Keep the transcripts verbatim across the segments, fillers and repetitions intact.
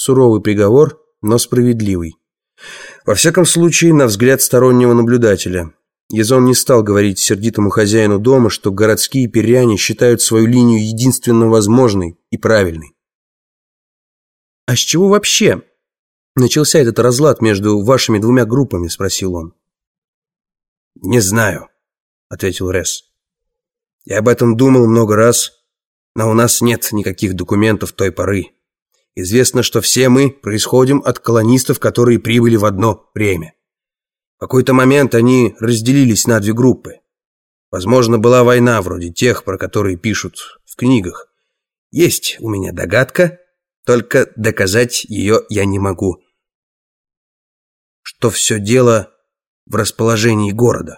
Суровый приговор, но справедливый. Во всяком случае, на взгляд стороннего наблюдателя. Язон не стал говорить сердитому хозяину дома, что городские перряне считают свою линию единственно возможной и правильной. «А с чего вообще начался этот разлад между вашими двумя группами?» – спросил он. «Не знаю», – ответил Ресс. «Я об этом думал много раз, но у нас нет никаких документов той поры. Известно, что все мы происходим от колонистов, которые прибыли в одно время. В какой-то момент они разделились на две группы. Возможно, была война вроде тех, про которые пишут в книгах. Есть у меня догадка, только доказать ее я не могу. Что все дело в расположении города».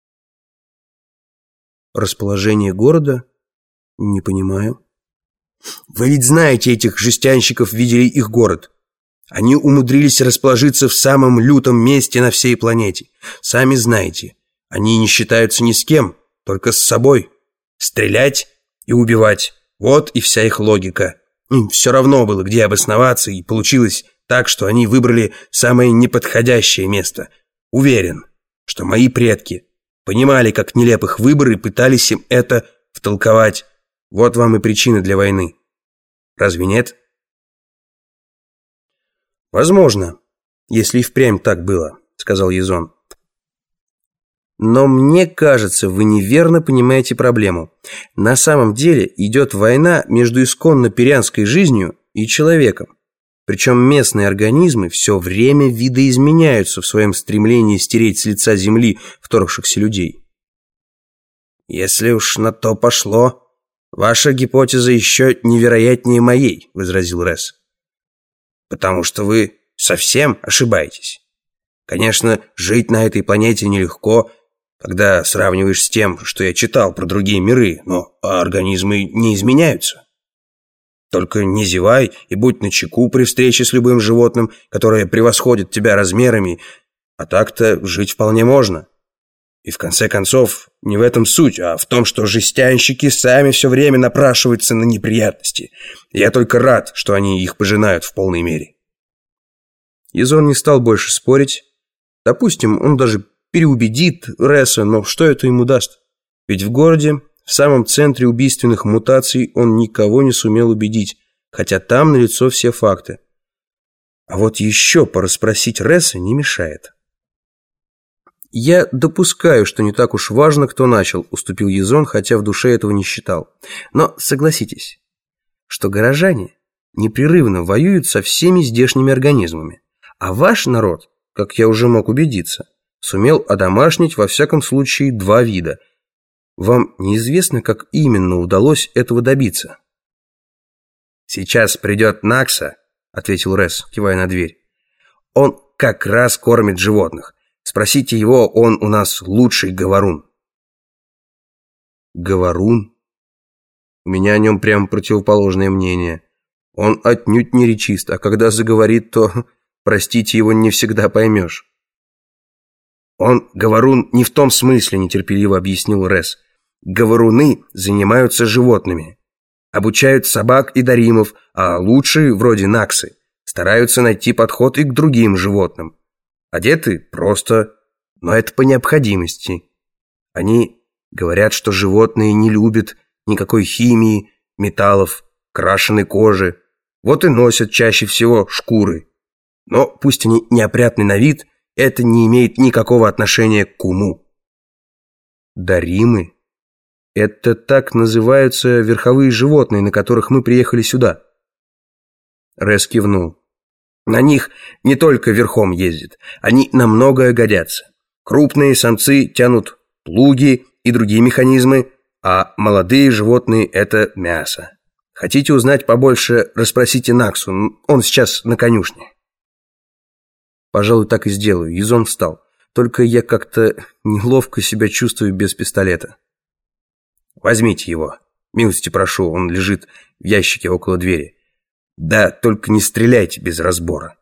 «Расположение города? Не понимаю». «Вы ведь знаете этих жестянщиков, видели их город. Они умудрились расположиться в самом лютом месте на всей планете. Сами знаете, они не считаются ни с кем, только с собой. Стрелять и убивать – вот и вся их логика. Им все равно было, где обосноваться, и получилось так, что они выбрали самое неподходящее место. Уверен, что мои предки понимали, как нелепых выбор, и пытались им это втолковать. Вот вам и причина для войны. Разве нет?» «Возможно, если и впрямь так было», — сказал Язон. «Но мне кажется, вы неверно понимаете проблему. На самом деле идет война между исконно перрянской жизнью и человеком. Причем местные организмы все время видоизменяются в своем стремлении стереть с лица земли вторгшихся людей». «Если уж на то пошло, ваша гипотеза еще невероятнее моей», — возразил Ресс. «Потому что вы совсем ошибаетесь. Конечно, жить на этой планете нелегко, когда сравниваешь с тем, что я читал про другие миры, но организмы не изменяются. Только не зевай и будь начеку при встрече с любым животным, которое превосходит тебя размерами, а так-то жить вполне можно. И в конце концов, не в этом суть, а в том, что жестянщики сами все время напрашиваются на неприятности. Я только рад, что они их пожинают в полной мере». Язон не стал больше спорить. Допустим, он даже переубедит Ресса, но что это ему даст? Ведь в городе, в самом центре убийственных мутаций, он никого не сумел убедить, хотя там налицо все факты. А вот еще порасспросить Ресса не мешает. «Я допускаю, что не так уж важно, кто начал», — уступил Язон, хотя в душе этого не считал. «Но согласитесь, что горожане непрерывно воюют со всеми здешними организмами, а ваш народ, как я уже мог убедиться, сумел одомашнить во всяком случае два вида. Вам неизвестно, как именно удалось этого добиться?» «Сейчас придет Накса», — ответил Ресс, кивая на дверь. «Он как раз кормит животных. Спросите его, он у нас лучший говорун». «Говорун? У меня о нем прямо противоположное мнение. Он отнюдь не речист, а когда заговорит, то, простите, его не всегда поймешь». «Он говорун не в том смысле», — нетерпеливо объяснил Ресс. «Говоруны занимаются животными, обучают собак и даримов, а лучшие, вроде Наксы, стараются найти подход и к другим животным. Одеты просто, но это по необходимости. Они говорят, что животные не любят никакой химии, металлов, крашеной кожи. Вот и носят чаще всего шкуры. Но пусть они неопрятны на вид, это не имеет никакого отношения к уму». «Даримы? Это так называются верховые животные, на которых мы приехали сюда?» Ресс кивнул. «На них не только верхом ездят, они на многое годятся. Крупные самцы тянут плуги и другие механизмы, а молодые животные – это мясо. Хотите узнать побольше, расспросите Наксу, он сейчас на конюшне». «Пожалуй, так и сделаю». Язон встал. «Только я как-то неловко себя чувствую без пистолета». «Возьмите его. Милости прошу, он лежит в ящике около двери. Да, только не стреляйте без разбора».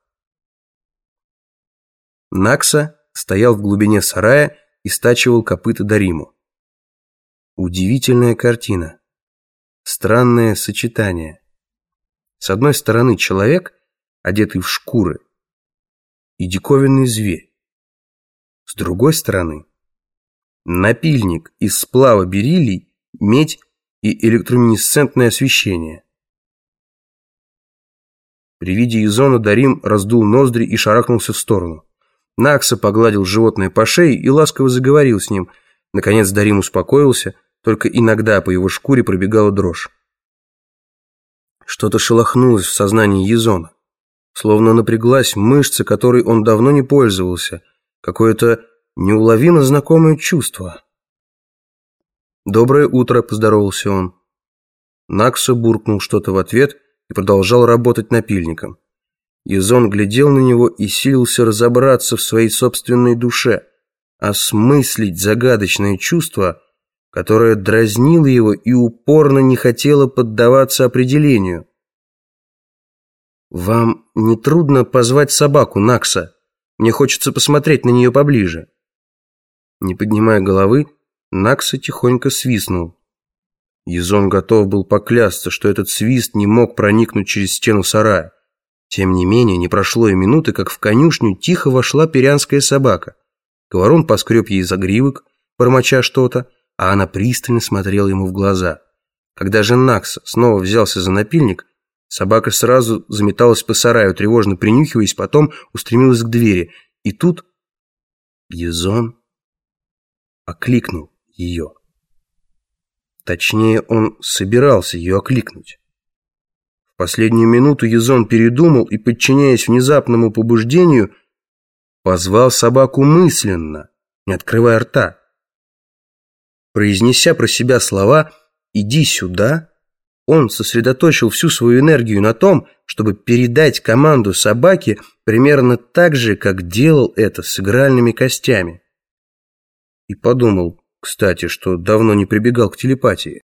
Накса стоял в глубине сарая и стачивал копыта Дариму. Удивительная картина. Странное сочетание. С одной стороны человек, одетый в шкуры, и диковинный зверь. С другой стороны, напильник из сплава бериллий, медь и электроминесцентное освещение. При виде Езона Дарим раздул ноздри и шарахнулся в сторону. Накса погладил животное по шее и ласково заговорил с ним. Наконец Дарим успокоился, только иногда по его шкуре пробегала дрожь. Что-то шелохнулось в сознании Езона. Словно напряглась мышца, которой он давно не пользовался. Какое-то неуловимо знакомое чувство. «Доброе утро», — поздоровался он. Накса буркнул что-то в ответ и продолжал работать напильником. Езон глядел на него и силился разобраться в своей собственной душе, осмыслить загадочное чувство, которое дразнило его и упорно не хотело поддаваться определению. «Вам не трудно позвать собаку, Накса? Мне хочется посмотреть на нее поближе». Не поднимая головы, Накса тихонько свистнул. Езон готов был поклясться, что этот свист не мог проникнуть через стену сарая. Тем не менее, не прошло и минуты, как в конюшню тихо вошла перианская собака. Говорун поскреб ей загривок, бормоча что-то, а она пристально смотрела ему в глаза. Когда же Накса снова взялся за напильник, собака сразу заметалась по сараю, тревожно принюхиваясь, потом устремилась к двери. И тут Езон окликнул ее. Точнее, он собирался ее окликнуть. В последнюю минуту Езон передумал и, подчиняясь внезапному побуждению, позвал собаку мысленно, не открывая рта. Произнеся про себя слова «иди сюда», он сосредоточил всю свою энергию на том, чтобы передать команду собаке примерно так же, как делал это с игральными костями. И подумал, кстати, что давно не прибегал к телепатии.